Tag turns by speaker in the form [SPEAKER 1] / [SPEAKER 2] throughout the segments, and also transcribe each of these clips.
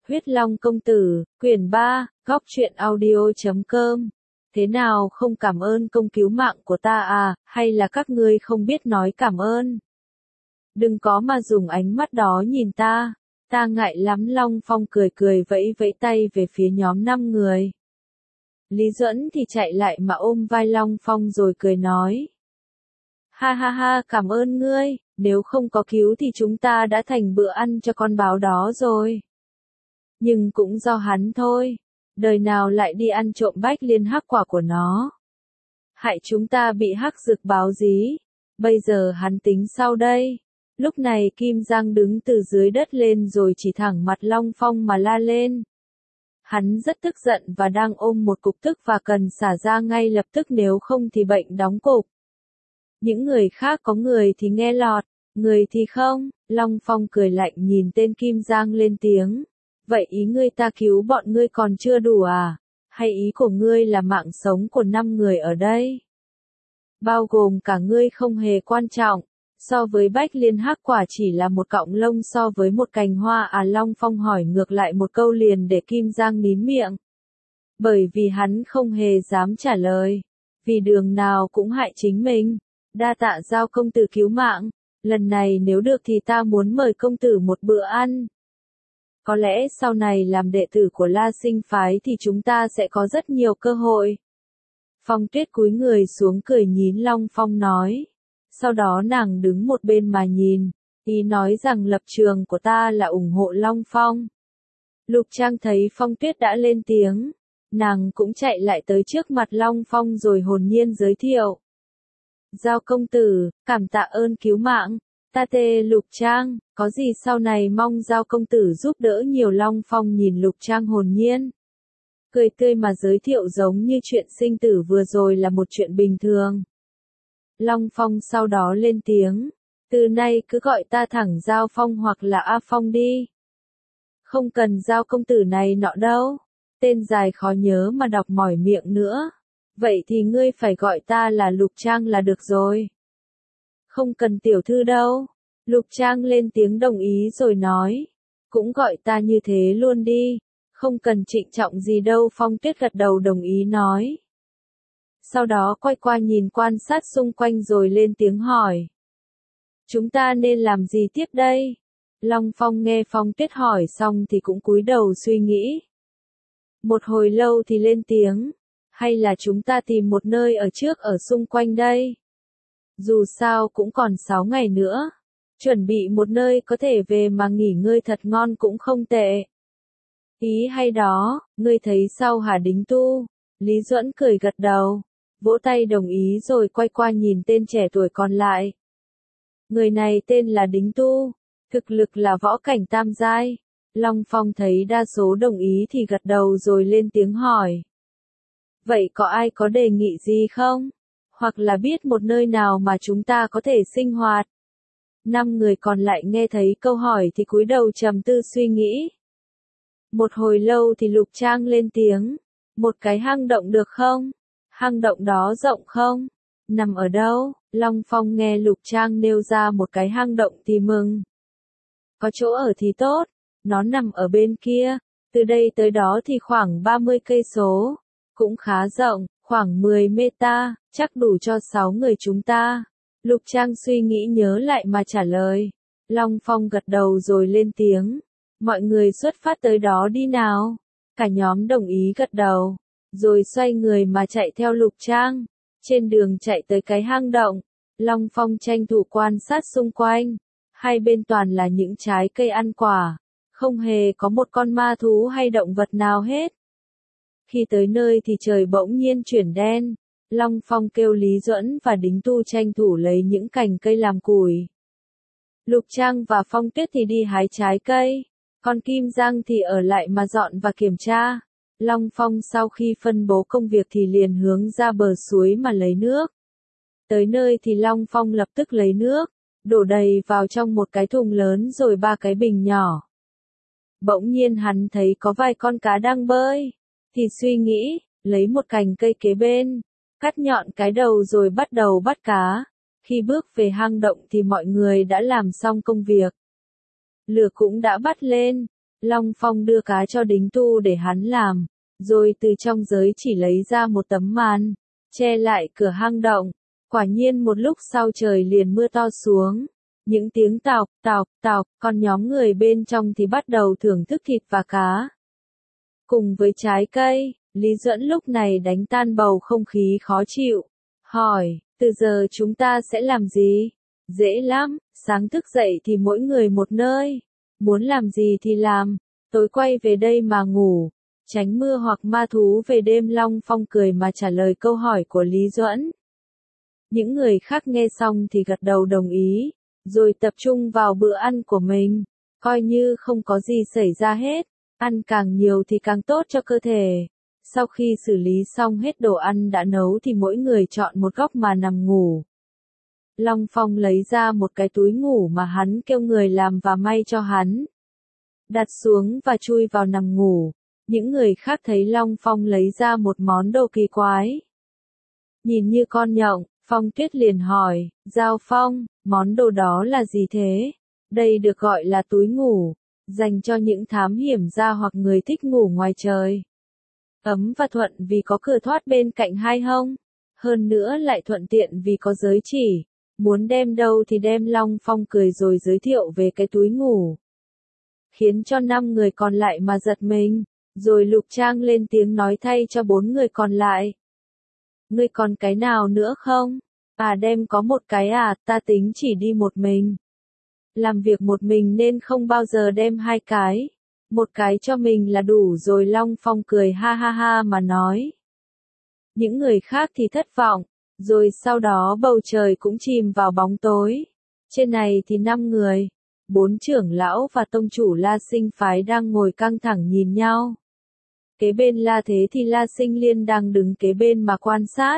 [SPEAKER 1] Huyết Long công tử, quyển 3, góc truyện audio.com. Thế nào không cảm ơn công cứu mạng của ta à, hay là các ngươi không biết nói cảm ơn? Đừng có mà dùng ánh mắt đó nhìn ta ngại lắm. Long Phong cười cười vẫy vẫy tay về phía nhóm 5 người. Lý Duẫn thì chạy lại mà ôm vai Long Phong rồi cười nói. Ha ha ha, cảm ơn ngươi, nếu không có cứu thì chúng ta đã thành bữa ăn cho con báo đó rồi. Nhưng cũng do hắn thôi, đời nào lại đi ăn trộm bách liên hắc quả của nó. Hại chúng ta bị hắc dực báo dí, bây giờ hắn tính sau đây. Lúc này Kim Giang đứng từ dưới đất lên rồi chỉ thẳng mặt Long Phong mà la lên. Hắn rất tức giận và đang ôm một cục tức và cần xả ra ngay lập tức, nếu không thì bệnh đóng cục. Những người khác có người thì nghe lọt, người thì không. Long Phong cười lạnh nhìn tên Kim Giang lên tiếng. Vậy ý ngươi ta cứu bọn ngươi còn chưa đủ à? Hay ý của ngươi là mạng sống của 5 người ở đây? Bao gồm cả ngươi không hề quan trọng. So với bách liên hắc quả chỉ là một cọng lông so với một cành hoa à? Long Phong hỏi ngược lại một câu liền để Kim Giang nín miệng. Bởi vì hắn không hề dám trả lời. Vì đường nào cũng hại chính mình. Đa tạ Giao công tử cứu mạng. Lần này nếu được thì ta muốn mời công tử một bữa ăn. Có lẽ sau này làm đệ tử của La Sinh phái thì chúng ta sẽ có rất nhiều cơ hội. Phong Tuyết cúi người xuống cười nhìn Long Phong nói. Sau đó nàng đứng một bên mà nhìn, ý nói rằng lập trường của ta là ủng hộ Long Phong. Lục Trang thấy Phong Tuyết đã lên tiếng, nàng cũng chạy lại tới trước mặt Long Phong rồi hồn nhiên giới thiệu. Giao công tử, cảm tạ ơn cứu mạng, ta tên Lục Trang, có gì sau này mong Giao công tử giúp đỡ nhiều. Long Phong nhìn Lục Trang hồn nhiên, cười tươi mà giới thiệu giống như chuyện sinh tử vừa rồi là một chuyện bình thường. Long Phong sau đó lên tiếng, từ nay cứ gọi ta thẳng Giao Phong hoặc là A Phong đi. Không cần Giao công tử này nọ đâu, tên dài khó nhớ mà đọc mỏi miệng nữa. Vậy thì ngươi phải gọi ta là Lục Trang là được rồi. Không cần tiểu thư đâu. Lục Trang lên tiếng đồng ý rồi nói. Cũng gọi ta như thế luôn đi. Không cần trịnh trọng gì đâu. Phong Tuyết gật đầu đồng ý nói. Sau đó quay qua nhìn quan sát xung quanh rồi lên tiếng hỏi. Chúng ta nên làm gì tiếp đây? Long Phong nghe Phong Tuyết hỏi xong thì cũng cúi đầu suy nghĩ. Một hồi lâu thì lên tiếng. Hay là chúng ta tìm một nơi ở trước ở xung quanh đây? Dù sao cũng còn 6 ngày nữa. Chuẩn bị một nơi có thể về mà nghỉ ngơi thật ngon cũng không tệ. Ý hay đó, ngươi thấy sao hả Đính Tu? Lý Duẫn cười gật đầu, vỗ tay đồng ý rồi quay qua nhìn tên trẻ tuổi còn lại. Người này tên là Đính Tu, thực lực là võ cảnh tam giai. Long Phong thấy đa số đồng ý thì gật đầu rồi lên tiếng hỏi. Vậy có ai có đề nghị gì không? Hoặc là biết một nơi nào mà chúng ta có thể sinh hoạt? 5 người còn lại nghe thấy câu hỏi thì cúi đầu trầm tư suy nghĩ. Một hồi lâu thì Lục Trang lên tiếng. Một cái hang động được không? Hang động đó rộng không? Nằm ở đâu? Long Phong nghe Lục Trang nêu ra một cái hang động thì mừng. Có chỗ ở thì tốt. Nó nằm ở bên kia. Từ đây tới đó thì khoảng 30 cây số. Cũng khá rộng, khoảng 10 meta, chắc đủ cho 6 người chúng ta. Lục Trang suy nghĩ nhớ lại mà trả lời. Long Phong gật đầu rồi lên tiếng. Mọi người xuất phát tới đó đi nào. Cả nhóm đồng ý gật đầu. Rồi xoay người mà chạy theo Lục Trang. Trên đường chạy tới cái hang động. Long Phong tranh thủ quan sát xung quanh. Hai bên toàn là những trái cây ăn quả. Không hề có một con ma thú hay động vật nào hết. Khi tới nơi thì trời bỗng nhiên chuyển đen. Long Phong kêu Lý Duẫn và Đính Tu tranh thủ lấy những cành cây làm củi. Lục Trang và Phong Tuyết thì đi hái trái cây. Còn Kim Giang thì ở lại mà dọn và kiểm tra. Long Phong sau khi phân bố công việc thì liền hướng ra bờ suối mà lấy nước. Tới nơi thì Long Phong lập tức lấy nước, đổ đầy vào trong một cái thùng lớn rồi 3 cái bình nhỏ. Bỗng nhiên hắn thấy có vài con cá đang bơi. Thì suy nghĩ, lấy một cành cây kế bên, cắt nhọn cái đầu rồi bắt đầu bắt cá. Khi bước về hang động thì mọi người đã làm xong công việc. Lửa cũng đã bắt lên. Long Phong đưa cá cho đính tu để hắn làm, rồi từ trong giới chỉ lấy ra một tấm màn, che lại cửa hang động. Quả nhiên một lúc sau trời liền mưa to xuống. Những tiếng tọc, tọc, tọc, còn nhóm người bên trong thì bắt đầu thưởng thức thịt và cá. Cùng với trái cây, Lý Duẫn lúc này đánh tan bầu không khí khó chịu. Hỏi, từ giờ chúng ta sẽ làm gì? Dễ lắm, sáng thức dậy thì mỗi người một nơi. Muốn làm gì thì làm, tối quay về đây mà ngủ. Tránh mưa hoặc ma thú về đêm. Long Phong cười mà trả lời câu hỏi của Lý Duẫn. Những người khác nghe xong thì gật đầu đồng ý, rồi tập trung vào bữa ăn của mình, coi như không có gì xảy ra hết, ăn càng nhiều thì càng tốt cho cơ thể. Sau khi xử lý xong hết đồ ăn đã nấu thì mỗi người chọn một góc mà nằm ngủ. Long Phong lấy ra một cái túi ngủ mà hắn kêu người làm và may cho hắn. Đặt xuống và chui vào nằm ngủ. Những người khác thấy Long Phong lấy ra một món đồ kỳ quái. Nhìn như con nhộng, Phong Tuyết liền hỏi, Giao Phong, món đồ đó là gì thế? Đây được gọi là túi ngủ, dành cho những thám hiểm gia hoặc người thích ngủ ngoài trời. Ấm và thuận vì có cửa thoát bên cạnh hai hông. Hơn nữa lại thuận tiện vì có giới chỉ. Muốn đem đâu thì đem. Long Phong cười rồi giới thiệu về cái túi ngủ. Khiến cho 5 người còn lại mà giật mình. Rồi Lục Trang lên tiếng nói thay cho 4 người còn lại. Ngươi còn cái nào nữa không? À đem có một cái à, ta tính chỉ đi một mình. Làm việc một mình nên không bao giờ đem 2 cái. Một cái cho mình là đủ rồi. Long Phong cười ha ha ha mà nói. Những người khác thì thất vọng. Rồi sau đó bầu trời cũng chìm vào bóng tối. Trên này thì 5 người. 4 trưởng lão và tông chủ La Sinh phái đang ngồi căng thẳng nhìn nhau. Kế bên La Thế thì La Sinh Liên đang đứng kế bên mà quan sát.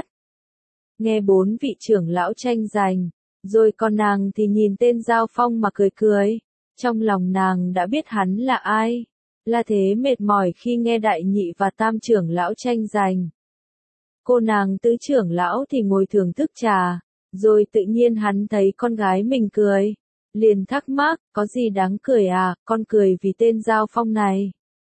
[SPEAKER 1] Nghe 4 vị trưởng lão tranh giành, rồi còn nàng thì nhìn tên Giao Phong mà cười cười. Trong lòng nàng đã biết hắn là ai. La Thế mệt mỏi khi nghe đại nhị và tam trưởng lão tranh giành. Cô nàng tứ trưởng lão thì ngồi thưởng thức trà, rồi tự nhiên hắn thấy con gái mình cười. Liền thắc mắc, có gì đáng cười à, con cười vì tên Giao Phong này.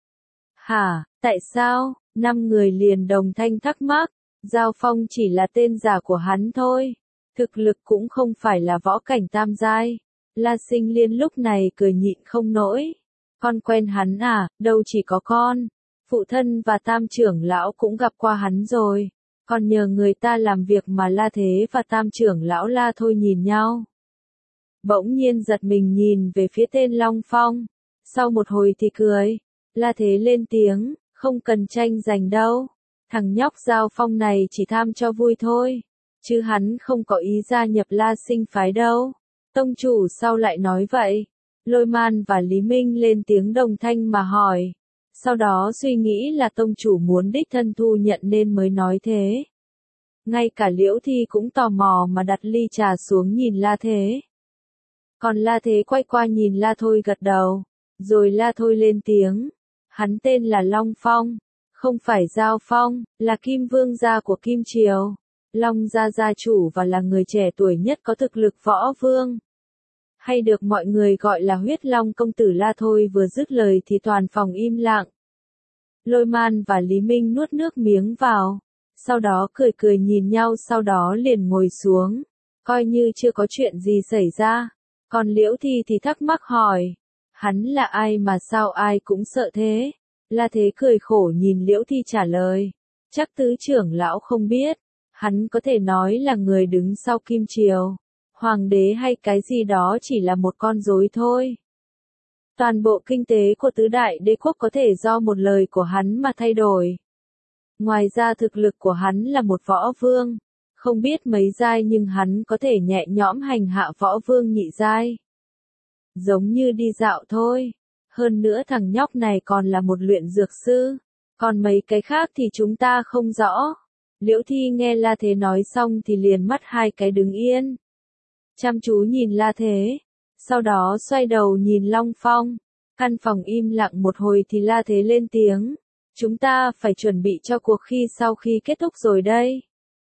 [SPEAKER 1] Hả, tại sao? 5 người liền đồng thanh thắc mắc. Giao Phong chỉ là tên giả của hắn thôi. Thực lực cũng không phải là võ cảnh tam giai. La Sinh Liên lúc này cười nhịn không nổi. Con quen hắn à, đâu chỉ có con. Phụ thân và tam trưởng lão cũng gặp qua hắn rồi. Còn nhờ người ta làm việc mà La Thế và tam trưởng lão La Thôi nhìn nhau. Bỗng nhiên giật mình nhìn về phía tên Long Phong. Sau một hồi thì cười. La Thế lên tiếng, không cần tranh giành đâu. Thằng nhóc Giao Phong này chỉ tham cho vui thôi. Chứ hắn không có ý gia nhập La Sinh phái đâu. Tông chủ sau lại nói vậy. Lôi Man và Lý Minh lên tiếng đồng thanh mà hỏi. Sau đó suy nghĩ là tông chủ muốn đích thân thu nhận nên mới nói thế. Ngay cả Liễu Thi cũng tò mò mà đặt ly trà xuống nhìn La Thế. Còn La Thế quay qua nhìn La Thôi gật đầu. Rồi La Thôi lên tiếng. Hắn tên là Long Phong. Không phải Giao Phong, là Kim Vương gia của Kim Triều. Long gia gia chủ và là người trẻ tuổi nhất có thực lực võ vương. Hay được mọi người gọi là huyết long công tử. La Thôi vừa dứt lời thì toàn phòng im lặng. Lôi Man và Lý Minh nuốt nước miếng vào. Sau đó cười cười nhìn nhau, sau đó liền ngồi xuống. Coi như chưa có chuyện gì xảy ra. Còn Liễu Thi thì thắc mắc hỏi. Hắn là ai mà sao ai cũng sợ thế? La Thế cười khổ nhìn Liễu Thi trả lời. Chắc tứ trưởng lão không biết. Hắn có thể nói là người đứng sau Kim Triều. Hoàng đế hay cái gì đó chỉ là một con rối thôi. Toàn bộ kinh tế của tứ đại đế quốc có thể do một lời của hắn mà thay đổi. Ngoài ra thực lực của hắn là một võ vương. Không biết mấy giai nhưng hắn có thể nhẹ nhõm hành hạ võ vương nhị giai. Giống như đi dạo thôi. Hơn nữa thằng nhóc này còn là một luyện dược sư. Còn mấy cái khác thì chúng ta không rõ. Liễu Thi nghe La Thế nói xong thì liền mắt 2 cái đứng yên. Chăm chú nhìn La Thế. Sau đó xoay đầu nhìn Long Phong. Căn phòng im lặng một hồi thì La Thế lên tiếng. Chúng ta phải chuẩn bị cho cuộc thi sau khi kết thúc rồi đây.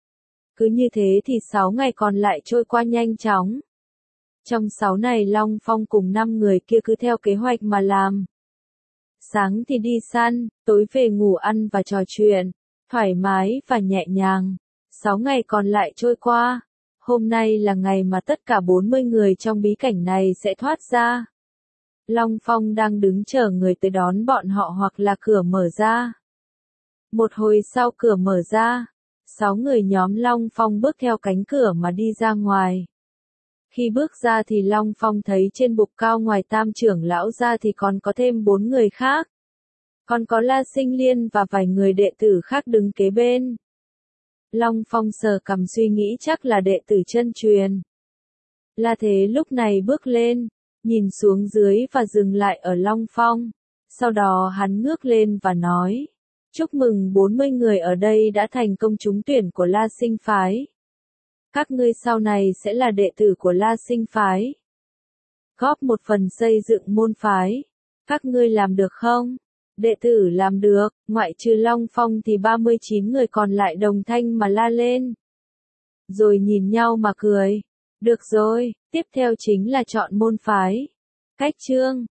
[SPEAKER 1] Cứ như thế thì 6 ngày còn lại trôi qua nhanh chóng. Trong 6 này Long Phong cùng 5 người kia cứ theo kế hoạch mà làm. Sáng thì đi săn, tối về ngủ ăn và trò chuyện, thoải mái và nhẹ nhàng. 6 ngày còn lại trôi qua. Hôm nay là ngày mà tất cả 40 người trong bí cảnh này sẽ thoát ra. Long Phong đang đứng chờ người tới đón bọn họ hoặc là cửa mở ra. Một hồi sau cửa mở ra, 6 người nhóm Long Phong bước theo cánh cửa mà đi ra ngoài. Khi bước ra thì Long Phong thấy trên bục cao ngoài Tam trưởng lão ra thì còn có thêm 4 người khác. Còn có La Sinh Liên và vài người đệ tử khác đứng kế bên. Long Phong sờ cằm suy nghĩ chắc là đệ tử chân truyền. La Thế lúc này bước lên, nhìn xuống dưới và dừng lại ở Long Phong. Sau đó hắn ngước lên và nói, chúc mừng 40 người ở đây đã thành công trúng tuyển của La Sinh Phái. Các ngươi sau này sẽ là đệ tử của La Sinh Phái. Góp một phần xây dựng môn phái. Các ngươi làm được không? Đệ tử làm được, ngoại trừ Long Phong thì 39 người còn lại đồng thanh mà la lên. Rồi nhìn nhau mà cười. Được rồi, tiếp theo chính là chọn môn phái. Cách chương